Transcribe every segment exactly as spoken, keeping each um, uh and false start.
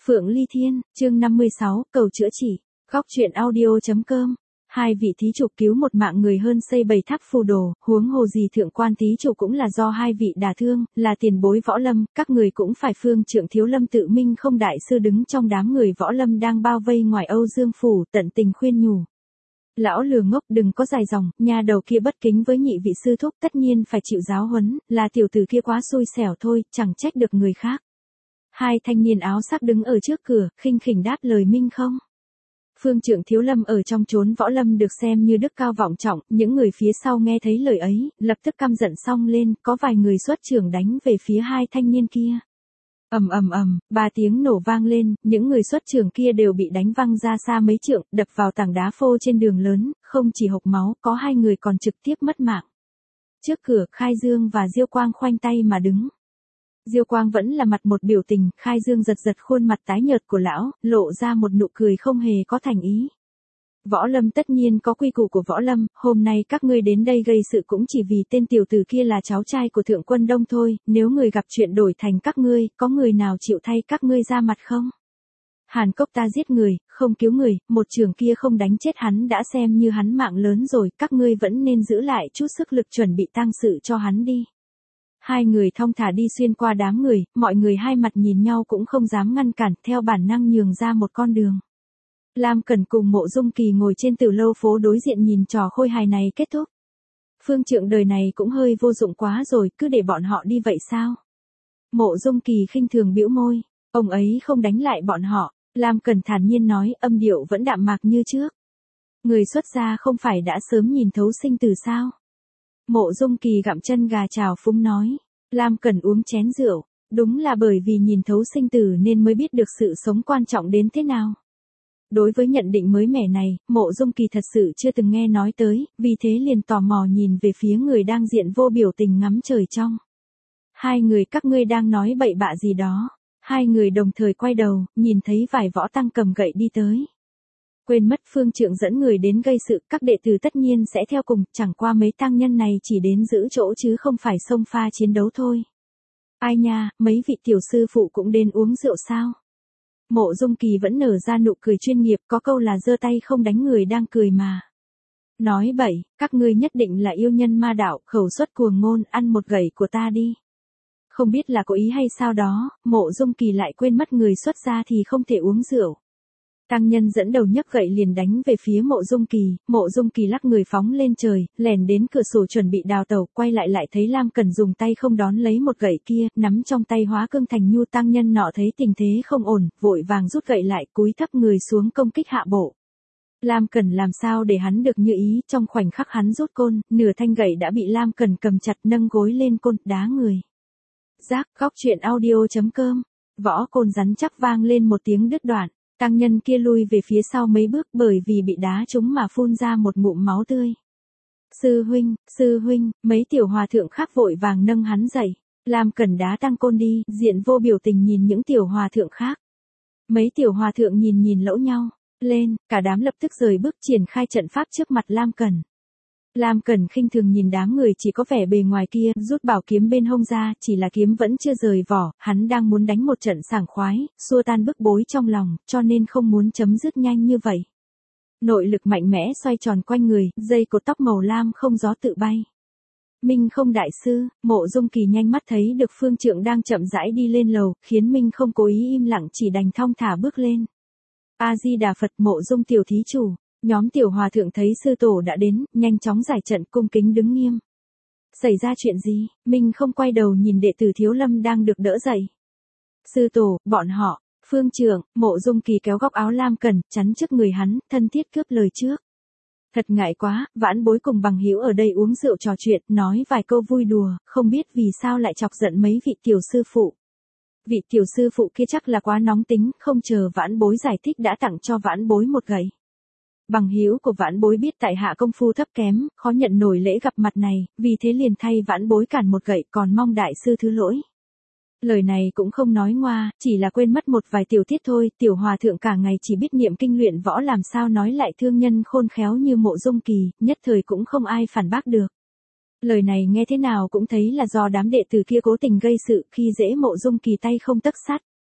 Phượng Ly Thiên, chương năm mươi sáu, cầu chữa chỉ, góc truyện audio.com. Hai vị thí chủ cứu một mạng người hơn xây bảy tháp phù đồ, huống hồ gì thượng quan thí chủ cũng là do hai vị đả thương, là tiền bối võ lâm, các người cũng phải phương trượng thiếu lâm tự minh không đại sư đứng trong đám người võ lâm đang bao vây ngoài Âu Dương phủ, tận tình khuyên nhủ. Lão lừa ngốc đừng có dài dòng, nhà đầu kia bất kính với nhị vị sư thúc tất nhiên phải chịu giáo huấn, là tiểu tử kia quá xui xẻo thôi, chẳng trách được người khác. Hai thanh niên áo sắc đứng ở trước cửa, khinh khỉnh đáp lời minh không. Phương trượng thiếu lâm ở trong chốn võ lâm được xem như đức cao vọng trọng, những người phía sau nghe thấy lời ấy, lập tức căm giận xông lên, có vài người xuất chưởng đánh về phía hai thanh niên kia. Ầm ầm ầm, ba tiếng nổ vang lên, những người xuất chưởng kia đều bị đánh văng ra xa mấy trượng, đập vào tảng đá phô trên đường lớn, không chỉ hộc máu, có hai người còn trực tiếp mất mạng. Trước cửa, Khai Dương và Diêu Quang khoanh tay mà đứng. Diêu Quang vẫn là mặt một biểu tình, Khai Dương giật giật khuôn mặt tái nhợt của lão, lộ ra một nụ cười không hề có thành ý. Võ lâm tất nhiên có quy củ của võ lâm, hôm nay các ngươi đến đây gây sự cũng chỉ vì tên tiểu tử kia là cháu trai của thượng quân Đông thôi, nếu người gặp chuyện đổi thành các ngươi, có người nào chịu thay các ngươi ra mặt không? Hàn Cốc ta giết người, không cứu người, một trường kia không đánh chết hắn đã xem như hắn mạng lớn rồi, các ngươi vẫn nên giữ lại chút sức lực chuẩn bị tang sự cho hắn đi. Hai người thong thả đi xuyên qua đám người, mọi người hai mặt nhìn nhau cũng không dám ngăn cản, theo bản năng nhường ra một con đường. Lam Cẩn cùng Mộ Dung Kỳ ngồi trên tử lâu phố đối diện nhìn trò khôi hài này kết thúc. Phương trượng đời này cũng hơi vô dụng quá rồi, cứ để bọn họ đi vậy sao? Mộ Dung Kỳ khinh thường bĩu môi, ông ấy không đánh lại bọn họ. Lam Cẩn thản nhiên nói, âm điệu vẫn đạm mạc như trước. Người xuất gia không phải đã sớm nhìn thấu sinh tử sao? Mộ Dung Kỳ gặm chân gà trào phúng nói. Lam Cẩn uống chén rượu, đúng là bởi vì nhìn thấu sinh tử nên mới biết được sự sống quan trọng đến thế nào. Đối với nhận định mới mẻ này, Mộ Dung Kỳ thật sự chưa từng nghe nói tới, vì thế liền tò mò nhìn về phía người đang diện vô biểu tình ngắm trời trong. Hai người các ngươi đang nói bậy bạ gì đó. Hai người đồng thời quay đầu, nhìn thấy vài võ tăng cầm gậy đi tới. Quên mất phương trượng dẫn người đến gây sự, các đệ tử tất nhiên sẽ theo cùng, chẳng qua mấy tăng nhân này chỉ đến giữ chỗ chứ không phải xông pha chiến đấu thôi. Ai nha, mấy vị tiểu sư phụ cũng đến uống rượu sao? Mộ Dung Kỳ vẫn nở ra nụ cười chuyên nghiệp, có câu là giơ tay không đánh người đang cười mà. Nói bậy, các ngươi nhất định là yêu nhân ma đạo, khẩu xuất cuồng ngôn, ăn một gậy của ta đi. Không biết là có ý hay sao đó, Mộ Dung Kỳ lại quên mất người xuất gia thì không thể uống rượu. Tăng nhân dẫn đầu nhấc gậy liền đánh về phía Mộ Dung Kỳ, Mộ Dung Kỳ lắc người phóng lên trời, lèn đến cửa sổ chuẩn bị đào tẩu, quay lại lại thấy Lam Cẩn dùng tay không đón lấy một gậy kia, nắm trong tay hóa cương thành nhu. Tăng nhân nọ thấy tình thế không ổn, vội vàng rút gậy lại, cúi thấp người xuống công kích hạ bộ. Lam Cẩn làm sao để hắn được như ý, trong khoảnh khắc hắn rút côn, nửa thanh gậy đã bị Lam Cẩn cầm chặt, nâng gối lên côn, đá người. Giác, góc truyện audio.com. Võ côn rắn chắc vang lên một tiếng đứt đoạn. Tăng nhân kia lui về phía sau mấy bước bởi vì bị đá trúng mà phun ra một ngụm máu tươi. Sư huynh, sư huynh, mấy tiểu hòa thượng khác vội vàng nâng hắn dậy. Lam Cẩn đá tăng côn đi, diện vô biểu tình nhìn những tiểu hòa thượng khác. Mấy tiểu hòa thượng nhìn nhìn lỗ nhau, lên, cả đám lập tức rời bước triển khai trận pháp trước mặt Lam Cẩn. Lam Cẩn khinh thường nhìn đám người chỉ có vẻ bề ngoài kia, rút bảo kiếm bên hông ra, chỉ là kiếm vẫn chưa rời vỏ, hắn đang muốn đánh một trận sảng khoái, xua tan bức bối trong lòng, cho nên không muốn chấm dứt nhanh như vậy. Nội lực mạnh mẽ xoay tròn quanh người, dây cột tóc màu lam không gió tự bay. Minh không đại sư, Mộ Dung Kỳ nhanh mắt thấy được phương trượng đang chậm rãi đi lên lầu, khiến Minh không cố ý im lặng chỉ đành thong thả bước lên. A-di-đà Phật, Mộ Dung tiểu thí chủ. Nhóm tiểu hòa thượng thấy sư tổ đã đến, nhanh chóng giải trận, cung kính đứng nghiêm. Xảy ra chuyện gì? Minh không quay đầu nhìn đệ tử Thiếu Lâm đang được đỡ dậy. Sư tổ, bọn họ, phương trượng, Mộ Dung Kỳ kéo góc áo Lam Cẩn, chắn trước người hắn, thân thiết cướp lời trước. Thật ngại quá, vãn bối cùng bằng hữu ở đây uống rượu trò chuyện, nói vài câu vui đùa, không biết vì sao lại chọc giận mấy vị tiểu sư phụ. Vị tiểu sư phụ kia chắc là quá nóng tính, không chờ vãn bối giải thích đã tặng cho vãn bối một gậy. Bằng hữu của vãn bối biết tại hạ công phu thấp kém, khó nhận nổi lễ gặp mặt này, vì thế liền thay vãn bối cản một gậy, còn mong đại sư thứ lỗi. Lời này cũng không nói ngoa, chỉ là quên mất một vài tiểu tiết thôi, tiểu hòa thượng cả ngày chỉ biết niệm kinh luyện võ làm sao nói lại thương nhân khôn khéo như Mộ Dung Kỳ, nhất thời cũng không ai phản bác được. Lời này nghe thế nào cũng thấy là do đám đệ tử kia cố tình gây sự khi dễ Mộ Dung Kỳ tay không tấc sắt.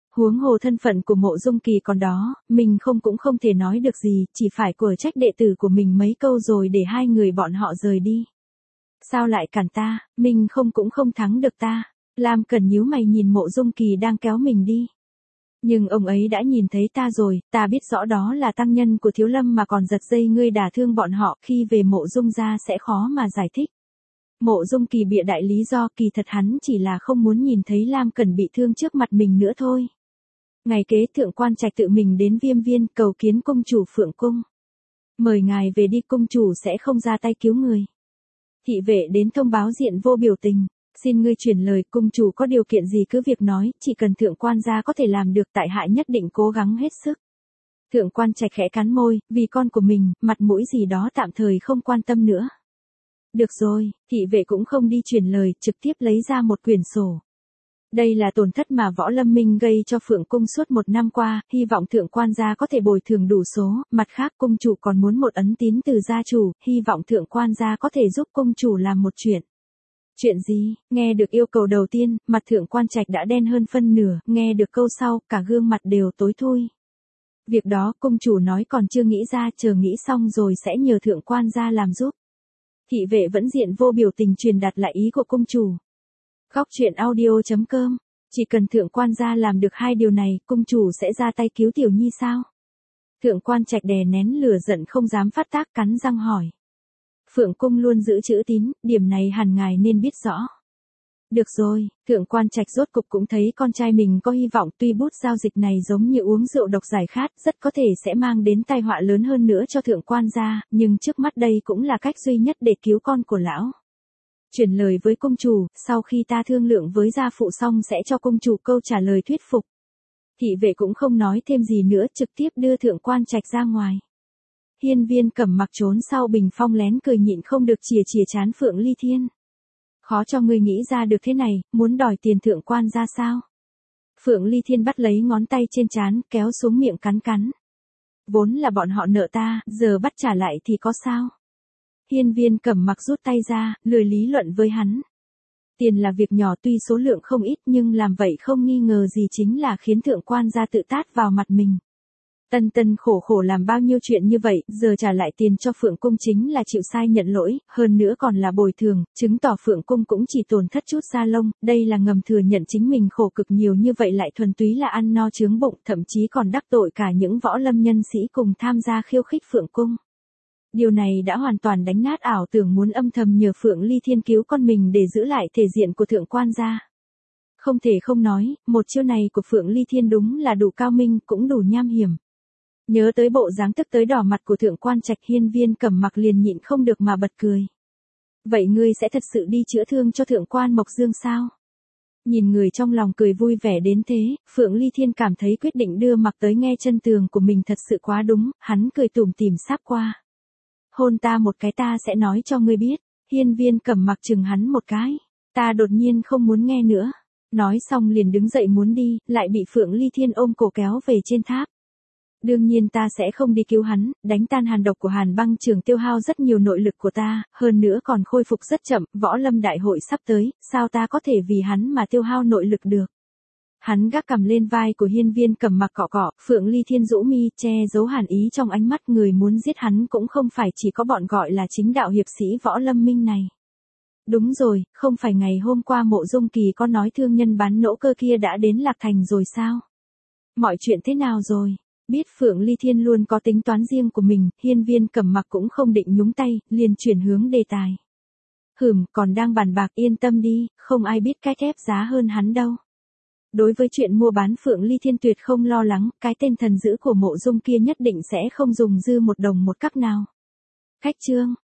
Huống hồ thân phận của Mộ Dung Kỳ còn đó, mình không cũng không thể nói được gì, chỉ phải quở trách đệ tử của mình mấy câu rồi để hai người bọn họ rời đi. Sao lại cản ta, mình không cũng không thắng được ta. Lam Cẩn nhíu mày nhìn Mộ Dung Kỳ đang kéo mình đi. Nhưng ông ấy đã nhìn thấy ta rồi, ta biết rõ đó là tăng nhân của Thiếu Lâm mà còn giật dây ngươi đả thương bọn họ, khi về Mộ Dung gia sẽ khó mà giải thích. Mộ Dung Kỳ bịa đại lý do, kỳ thật hắn chỉ là không muốn nhìn thấy Lam Cẩn bị thương trước mặt mình nữa thôi. Ngày kế Thượng Quan Trạch tự mình đến Viêm Viên cầu kiến công chủ Phượng Cung. Mời ngài về đi, công chủ sẽ không ra tay cứu người. Thị vệ đến thông báo diện vô biểu tình. Xin ngươi truyền lời, cung chủ có điều kiện gì cứ việc nói, chỉ cần Thượng Quan gia có thể làm được tại hạ nhất định cố gắng hết sức. Thượng Quan Trạch khẽ cắn môi, vì con của mình, mặt mũi gì đó tạm thời không quan tâm nữa. Được rồi, thị vệ cũng không đi truyền lời, trực tiếp lấy ra một quyển sổ. Đây là tổn thất mà Võ Lâm Minh gây cho Phượng Cung suốt một năm qua, hy vọng Thượng Quan gia có thể bồi thường đủ số, mặt khác cung chủ còn muốn một ấn tín từ gia chủ, hy vọng Thượng Quan gia có thể giúp cung chủ làm một chuyện. Chuyện gì? Nghe được yêu cầu đầu tiên, mặt Thượng Quan Trạch đã đen hơn phân nửa, nghe được câu sau, cả gương mặt đều tối thui. Việc đó cung chủ nói còn chưa nghĩ ra, chờ nghĩ xong rồi sẽ nhờ Thượng Quan gia làm giúp. Thị vệ vẫn diện vô biểu tình truyền đạt lại ý của cung chủ. Góc truyện audio chấm com. Chỉ cần Thượng Quan gia làm được hai điều này, cung chủ sẽ ra tay cứu Tiểu Nhi sao? Thượng Quan Trạch đè nén lửa giận không dám phát tác, cắn răng hỏi. Phượng Cung luôn giữ chữ tín, điểm này hẳn ngài nên biết rõ. Được rồi, Thượng Quan Trạch rốt cục cũng thấy con trai mình có hy vọng, tuy bút giao dịch này giống như uống rượu độc giải khát, rất có thể sẽ mang đến tai họa lớn hơn nữa cho Thượng Quan gia, nhưng trước mắt đây cũng là cách duy nhất để cứu con của lão. Chuyển lời với công chủ, sau khi ta thương lượng với gia phụ xong sẽ cho công chủ câu trả lời thuyết phục. Thị vệ cũng không nói thêm gì nữa, trực tiếp đưa Thượng Quan Trạch ra ngoài. Hiên Viên Cẩm Mặc trốn sau bình phong lén cười nhịn không được chìa chìa chán Phượng Ly Thiên. Khó cho ngươi nghĩ ra được thế này, muốn đòi tiền Thượng Quan ra sao? Phượng Ly Thiên bắt lấy ngón tay trên trán, kéo xuống miệng cắn cắn. Vốn là bọn họ nợ ta, giờ bắt trả lại thì có sao? Hiên Viên Cẩm Mặc rút tay ra, lười lý luận với hắn. Tiền là việc nhỏ, tuy số lượng không ít nhưng làm vậy không nghi ngờ gì chính là khiến Thượng Quan gia tự tát vào mặt mình. Tân tân khổ khổ làm bao nhiêu chuyện như vậy, giờ trả lại tiền cho Phượng Cung chính là chịu sai nhận lỗi, hơn nữa còn là bồi thường, chứng tỏ Phượng Cung cũng chỉ tổn thất chút da lông, đây là ngầm thừa nhận chính mình khổ cực nhiều như vậy lại thuần túy là ăn no chướng bụng, thậm chí còn đắc tội cả những võ lâm nhân sĩ cùng tham gia khiêu khích Phượng Cung. Điều này đã hoàn toàn đánh nát ảo tưởng muốn âm thầm nhờ Phượng Ly Thiên cứu con mình để giữ lại thể diện của Thượng Quan gia. Không thể không nói, một chiêu này của Phượng Ly Thiên đúng là đủ cao minh, cũng đủ nham hiểm. Nhớ tới bộ dáng tức tới đỏ mặt của Thượng Quan Trạch, Hiên Viên Cẩm Mặc liền nhịn không được mà bật cười. Vậy ngươi sẽ thật sự đi chữa thương cho Thượng Quan Mộc Dương sao? Nhìn người trong lòng cười vui vẻ đến thế, Phượng Ly Thiên cảm thấy quyết định đưa Mặc tới nghe chân tường của mình thật sự quá đúng, hắn cười tủm tỉm sáp qua. Hôn ta một cái ta sẽ nói cho ngươi biết. Hiên Viên Cẩm Mặc chừng hắn một cái. Ta đột nhiên không muốn nghe nữa. Nói xong liền đứng dậy muốn đi, lại bị Phượng Ly Thiên ôm cổ kéo về trên tháp. Đương nhiên ta sẽ không đi cứu hắn, đánh tan hàn độc của Hàn Băng Trường tiêu hao rất nhiều nội lực của ta, hơn nữa còn khôi phục rất chậm, võ lâm đại hội sắp tới, sao ta có thể vì hắn mà tiêu hao nội lực được. Hắn gác cầm lên vai của Hiên Viên Cẩm Mặc cọ cọ, Phượng Ly Thiên rũ mi che giấu hàn ý trong ánh mắt, người muốn giết hắn cũng không phải chỉ có bọn gọi là chính đạo hiệp sĩ võ lâm minh này. Đúng rồi, không phải ngày hôm qua Mộ Dung Kỳ có nói thương nhân bán nỗ cơ kia đã đến Lạc Thành rồi sao? Mọi chuyện thế nào rồi? Biết Phượng Ly Thiên luôn có tính toán riêng của mình, Hiên Viên Cẩm Mặc cũng không định nhúng tay, liền chuyển hướng đề tài. Hừm, còn đang bàn bạc, yên tâm đi, không ai biết cái thép giá hơn hắn đâu. Đối với chuyện mua bán Phượng Ly Thiên tuyệt không lo lắng, cái tên thần dữ của Mộ Dung kia nhất định sẽ không dùng dư một đồng một cắc nào. Khách chương